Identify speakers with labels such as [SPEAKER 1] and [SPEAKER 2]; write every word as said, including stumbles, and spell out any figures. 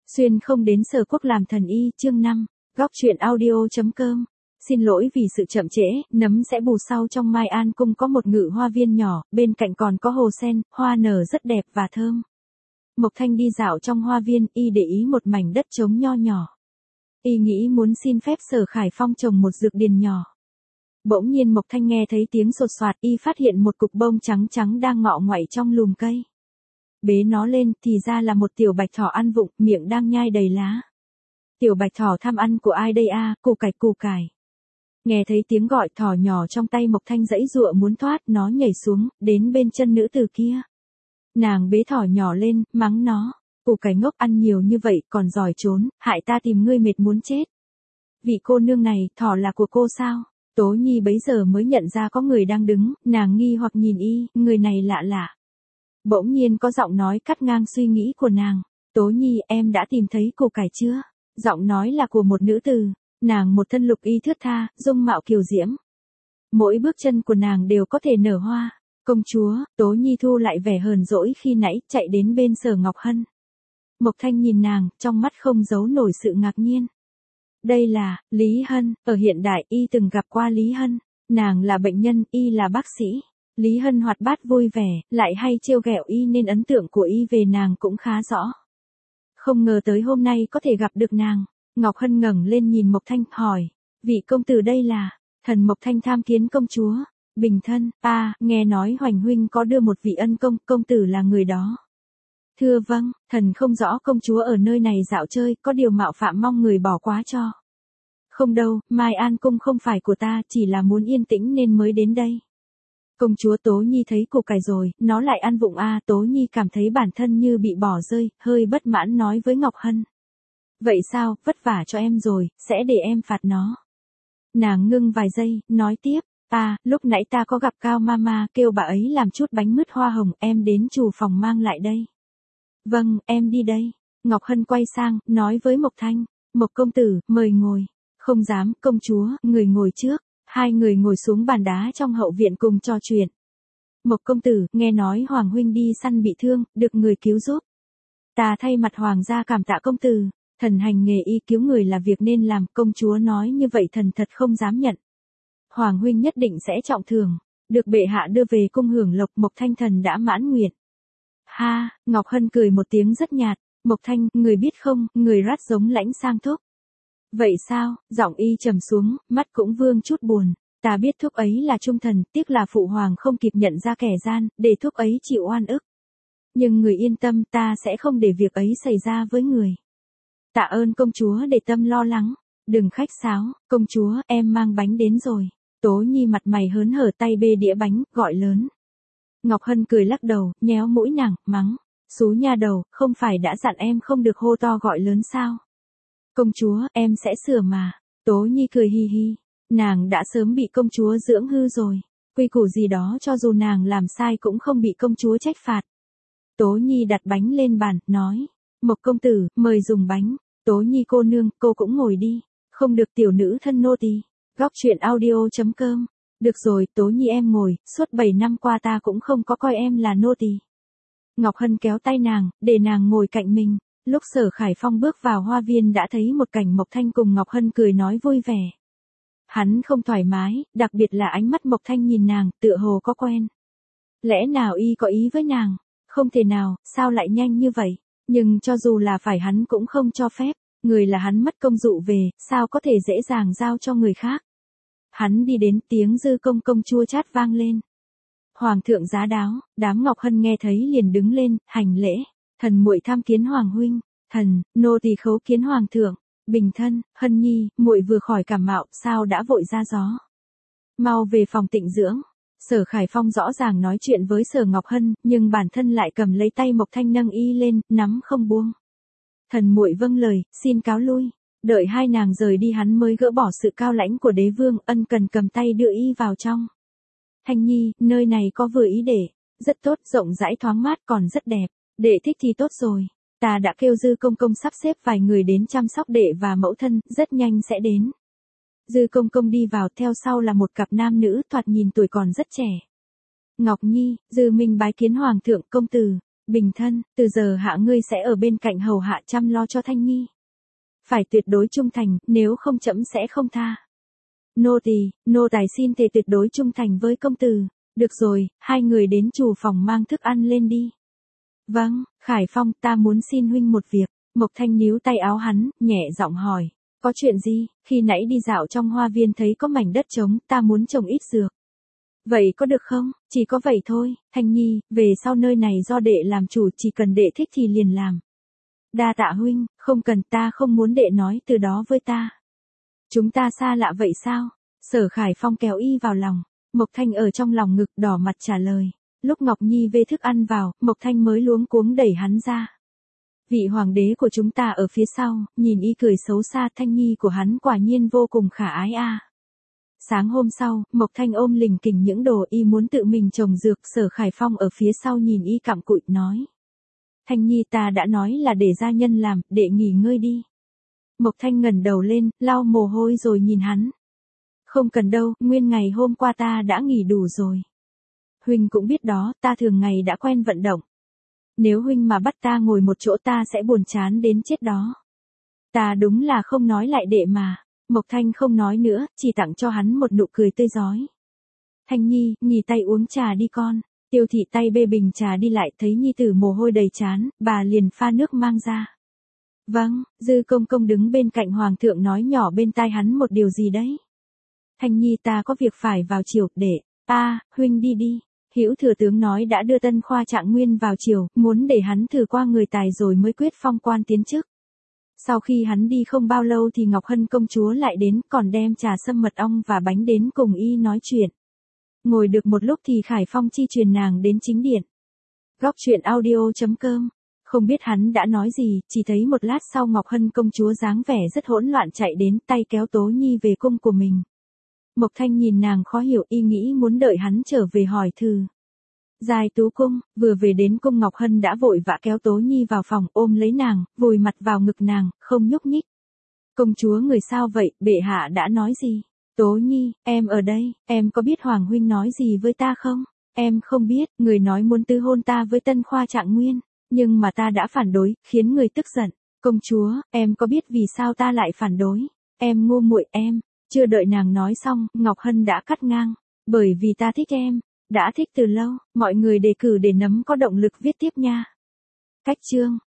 [SPEAKER 1] Xuyên không đến Sở Quốc làm thần y, chương năm, góc truyện audio.com. Xin lỗi vì sự chậm trễ, nấm sẽ bù sau. Trong Mai An Cung có một ngự hoa viên nhỏ, bên cạnh còn có hồ sen, hoa nở rất đẹp và thơm. Mộc Thanh đi dạo trong hoa viên, y để ý một mảnh đất trống nho nhỏ. Y nghĩ muốn xin phép Sở Khải Phong trồng một dược điền nhỏ. Bỗng nhiên Mộc Thanh nghe thấy tiếng sột soạt, y phát hiện một cục bông trắng trắng đang ngọ ngoại trong lùm cây. Bế nó lên, thì ra là một tiểu bạch thỏ ăn vụng, miệng đang nhai đầy lá. Tiểu bạch thỏ tham ăn của ai đây a? À? Củ cải củ cải. Nghe thấy tiếng gọi, thỏ nhỏ trong tay Mộc Thanh giãy giụa muốn thoát, nó nhảy xuống, đến bên chân nữ tử kia. Nàng bế thỏ nhỏ lên, mắng nó, củ cải ngốc, ăn nhiều như vậy còn giỏi trốn, hại ta tìm ngươi mệt muốn chết. Vị cô nương này, thỏ là của cô sao? Tố Nhi bấy giờ mới nhận ra có người đang đứng, nàng nghi hoặc nhìn y, người này lạ lạ. Bỗng nhiên có giọng nói cắt ngang suy nghĩ của nàng. Tố Nhi, em đã tìm thấy củ cải chưa? Giọng nói là của một nữ tử. Nàng một thân lục y thướt tha, dung mạo kiều diễm. Mỗi bước chân của nàng đều có thể nở hoa. Công chúa, Tố Nhi thu lại vẻ hờn dỗi khi nãy, chạy đến bên Sở Ngọc Hân. Mộc Thanh nhìn nàng, trong mắt không giấu nổi sự ngạc nhiên. Đây là Lý Hân, ở hiện đại y từng gặp qua Lý Hân. Nàng là bệnh nhân, y là bác sĩ. Lý Hân hoạt bát vui vẻ, lại hay trêu ghẹo y nên ấn tượng của y về nàng cũng khá rõ. Không ngờ tới hôm nay có thể gặp được nàng. Ngọc Hân ngẩng lên nhìn Mộc Thanh, hỏi, vị công tử đây là? Thần Mộc Thanh tham kiến công chúa. Bình thân, a, à, nghe nói Hoành huynh có đưa một vị ân công, công tử là người đó. Thưa vâng, thần không rõ công chúa ở nơi này dạo chơi, có điều mạo phạm mong người bỏ quá cho. Không đâu, Mai An Cung không phải của ta, chỉ là muốn yên tĩnh nên mới đến đây. Công chúa Tố Nhi thấy củ cải rồi, nó lại ăn vụng a. À, Tố Nhi cảm thấy bản thân như bị bỏ rơi, hơi bất mãn nói với Ngọc Hân. Vậy sao, vất vả cho em rồi, sẽ để em phạt nó. Nàng ngưng vài giây, nói tiếp, à, lúc nãy ta có gặp Cao Mama, kêu bà ấy làm chút bánh mứt hoa hồng, em đến chủ phòng mang lại đây. Vâng, em đi đây. Ngọc Hân quay sang, nói với Mộc Thanh, Mộc công tử, mời ngồi. Không dám, công chúa, người ngồi trước. Hai người ngồi xuống bàn đá trong hậu viện cùng trò chuyện. Mộc công tử, nghe nói Hoàng huynh đi săn bị thương, được người cứu giúp. Ta thay mặt Hoàng gia cảm tạ công tử. Thần hành nghề y, cứu người là việc nên làm, công chúa nói như vậy thần thật không dám nhận. Hoàng huynh nhất định sẽ trọng thưởng, được bệ hạ đưa về cung hưởng lộc. Mộc Thanh thần đã mãn nguyện. Ha, Ngọc Hân cười một tiếng rất nhạt, Mộc Thanh, người biết không, người rát giống Lãnh Sang thúc. Vậy sao? Giọng y trầm xuống, mắt cũng vương chút buồn. Ta biết thúc ấy là trung thần, tiếc là phụ hoàng không kịp nhận ra kẻ gian, để thúc ấy chịu oan ức. Nhưng người yên tâm, ta sẽ không để việc ấy xảy ra với người. Tạ ơn công chúa để tâm lo lắng. Đừng khách sáo, công chúa, em mang bánh đến rồi. Tố Nhi mặt mày hớn hở tay bê đĩa bánh, gọi lớn. Ngọc Hân cười lắc đầu, nhéo mũi nàng, mắng. Xú nha đầu, không phải đã dặn em không được hô to gọi lớn sao? Công chúa, em sẽ sửa mà. Tố Nhi cười hi hi. Nàng đã sớm bị công chúa dưỡng hư rồi. Quy củ gì đó cho dù nàng làm sai cũng không bị công chúa trách phạt. Tố Nhi đặt bánh lên bàn, nói. Mộc công tử, mời dùng bánh. Tố Nhi cô nương, cô cũng ngồi đi. Không được tiểu nữ thân nô tỳ. Góc truyện audio.com. Được rồi, Tố Nhi em ngồi, suốt bảy năm qua ta cũng không có coi em là nô tỳ. Ngọc Hân kéo tay nàng, để nàng ngồi cạnh mình. Lúc Sở Khải Phong bước vào hoa viên đã thấy một cảnh Mộc Thanh cùng Ngọc Hân cười nói vui vẻ. Hắn không thoải mái, đặc biệt là ánh mắt Mộc Thanh nhìn nàng, tựa hồ có quen. Lẽ nào y có ý với nàng? Không thể nào, sao lại nhanh như vậy? Nhưng cho dù là phải hắn cũng không cho phép, người là hắn mất công dụ về, sao có thể dễ dàng giao cho người khác? Hắn đi đến, tiếng dư công công chua chát vang lên. Hoàng thượng giá đáo, đám Ngọc Hân nghe thấy liền đứng lên, hành lễ. Thần muội tham kiến Hoàng huynh. Thần, nô tỳ khấu kiến Hoàng thượng. Bình thân, Hân nhi, muội vừa khỏi cảm mạo, sao đã vội ra gió? Mau về phòng tịnh dưỡng. Sở Khải Phong rõ ràng nói chuyện với Sở Ngọc Hân, nhưng bản thân lại cầm lấy tay Mộc Thanh nâng y lên, nắm không buông. Thần muội vâng lời, xin cáo lui. Đợi hai nàng rời đi hắn mới gỡ bỏ sự cao lãnh của đế vương, ân cần cầm tay đưa y vào trong. Thanh nhi, nơi này có vừa ý để. Rất tốt, rộng rãi thoáng mát còn rất đẹp. Đệ thích thì tốt rồi. Ta đã kêu Dư công công sắp xếp vài người đến chăm sóc đệ và mẫu thân, rất nhanh sẽ đến. Dư công công đi vào, theo sau là một cặp nam nữ thoạt nhìn tuổi còn rất trẻ. Ngọc Nhi, Dư Minh bái kiến Hoàng thượng. Công tử. Bình thân, từ giờ hạ ngươi sẽ ở bên cạnh hầu hạ chăm lo cho Thanh Nhi. Phải tuyệt đối trung thành, nếu không trẫm sẽ không tha. Nô tỳ, nô tài xin thề tuyệt đối trung thành với công tử. Được rồi, hai người đến chủ phòng mang thức ăn lên đi. Vâng, Khải Phong, ta muốn xin huynh một việc. Mộc Thanh níu tay áo hắn, nhẹ giọng hỏi. Có chuyện gì? Khi nãy đi dạo trong hoa viên thấy có mảnh đất trống, ta muốn trồng ít dược. Vậy có được không? Chỉ có vậy thôi, Thanh Nhi, về sau nơi này do đệ làm chủ, chỉ cần đệ thích thì liền làm. Đa tạ huynh, không cần, ta không muốn đệ nói từ đó với ta. Chúng ta xa lạ vậy sao? Sở Khải Phong kéo y vào lòng. Mộc Thanh ở trong lòng ngực đỏ mặt trả lời. Lúc Ngọc Nhi vê thức ăn vào, Mộc Thanh mới luống cuống đẩy hắn ra. Vị hoàng đế của chúng ta ở phía sau, nhìn y cười xấu xa, Thanh Nhi của hắn quả nhiên vô cùng khả ái a. À. Sáng hôm sau, Mộc Thanh ôm lình kình những đồ y muốn tự mình trồng dược, Sở Khải Phong ở phía sau nhìn y cặm cụi nói. Thanh Nhi, ta đã nói là để gia nhân làm, để nghỉ ngơi đi. Mộc Thanh ngẩng đầu lên, lau mồ hôi rồi nhìn hắn. Không cần đâu, nguyên ngày hôm qua ta đã nghỉ đủ rồi. Huynh cũng biết đó, ta thường ngày đã quen vận động. Nếu huynh mà bắt ta ngồi một chỗ ta sẽ buồn chán đến chết đó. Ta đúng là không nói lại đệ mà. Mộc Thanh không nói nữa, chỉ tặng cho hắn một nụ cười tươi rói. Thanh Nhi, nghỉ tay uống trà đi con. Tiêu Thị tay bê bình trà đi lại, thấy nhi tử mồ hôi đầy trán, bà liền pha nước mang ra. Vâng, Dư Công Công đứng bên cạnh hoàng thượng nói nhỏ bên tai hắn một điều gì đấy. Thanh Nhi, ta có việc phải vào triều, để, a, huynh đi đi. Hữu thừa tướng nói đã đưa Tân Khoa Trạng Nguyên vào triều, muốn để hắn thử qua người tài rồi mới quyết phong quan tiến chức. Sau khi hắn đi không bao lâu thì Ngọc Hân công chúa lại đến, còn đem trà sâm mật ong và bánh đến cùng y nói chuyện. Ngồi được một lúc thì Khải Phong chi truyền nàng đến chính điện. Góc truyện audio chấm com. Không biết hắn đã nói gì, chỉ thấy một lát sau Ngọc Hân công chúa dáng vẻ rất hỗn loạn chạy đến, tay kéo Tố Nhi về cung của mình. Mộc Thanh nhìn nàng khó hiểu, y nghĩ muốn đợi hắn trở về hỏi thử. Giai Tú cung, vừa về đến cung Ngọc Hân đã vội vã kéo Tố Nhi vào phòng, ôm lấy nàng, vùi mặt vào ngực nàng, không nhúc nhích. Công chúa người sao vậy, bệ hạ đã nói gì? Tố Nhi, em ở đây, em có biết Hoàng huynh nói gì với ta không? Em không biết, người nói muốn tư hôn ta với Tân Khoa Trạng Nguyên, nhưng mà ta đã phản đối, khiến người tức giận. Công chúa, em có biết vì sao ta lại phản đối? Em ngu muội em. Chưa đợi nàng nói xong, Ngọc Hân đã cắt ngang. Bởi vì ta thích em. Đã thích từ lâu, mọi người đề cử để nấm có động lực viết tiếp nha. Cách chương.